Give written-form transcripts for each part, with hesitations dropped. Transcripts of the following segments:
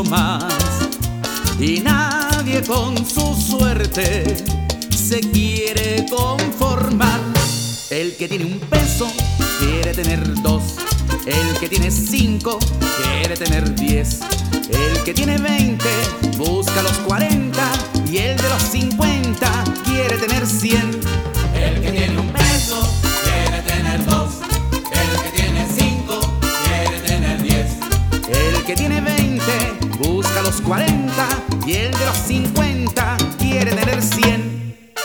más. Y nadie con su suerte se quiere conformar. El que tiene un peso quiere tener dos. El que tiene 5 quiere tener 10. El que tiene 20 busca los 40. Y el de los 50 quiere tener 100. El que tiene un peso quiere tener dos. El que tiene 5 quiere tener 10. El que tiene 20 busca los 40. Y el de los 50 quiere tener 100.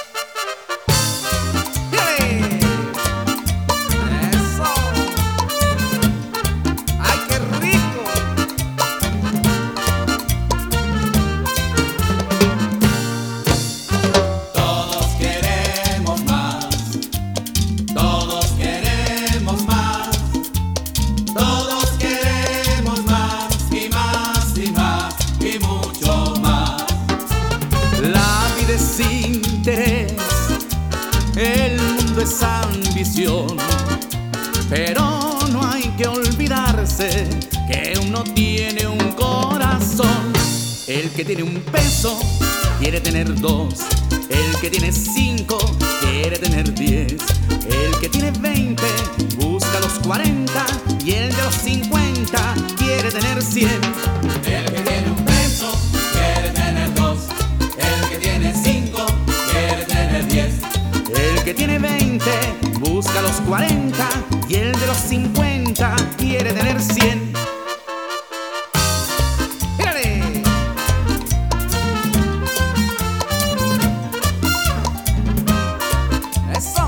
Sin interés, el mundo es ambición, pero no hay que olvidarse que uno tiene un corazón. El que tiene un peso quiere tener dos. El que tiene 5 quiere tener 10. El que tiene 20 busca los 40. Y el de los 50 quiere tener 100. El que tiene un peso quiere tener dos. El que tiene 5 quiere tener 10. El que tiene 20 busca los 40. Y el de los 50 quiere tener 100. ¡Mírale! ¡Eso!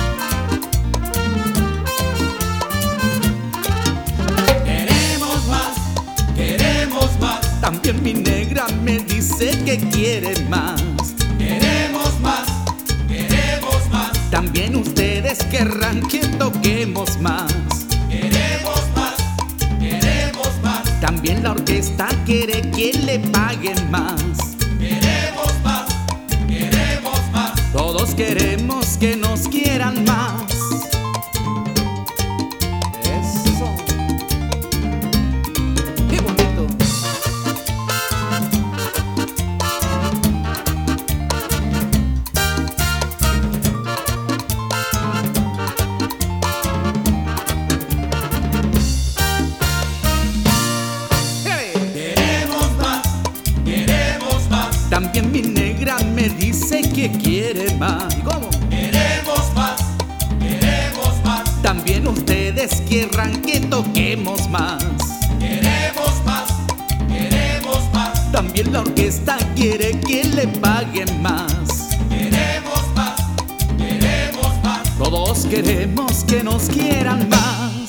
Queremos más, queremos más. También mi negra me dice que quiere más. Queremos más, queremos más. También ustedes querrán que toquemos más. Queremos más, queremos más. También la orquesta quiere que le paguen más. Queremos más, queremos más. Todos queremos que nos quieran más. Eso. Qué bonito. También mi negra me dice que quiere más. ¿Cómo? Queremos más, queremos más. También ustedes querrán que toquemos más. Queremos más, queremos más. También la orquesta quiere que le paguen más. Queremos más, queremos más. Todos queremos que nos quieran más.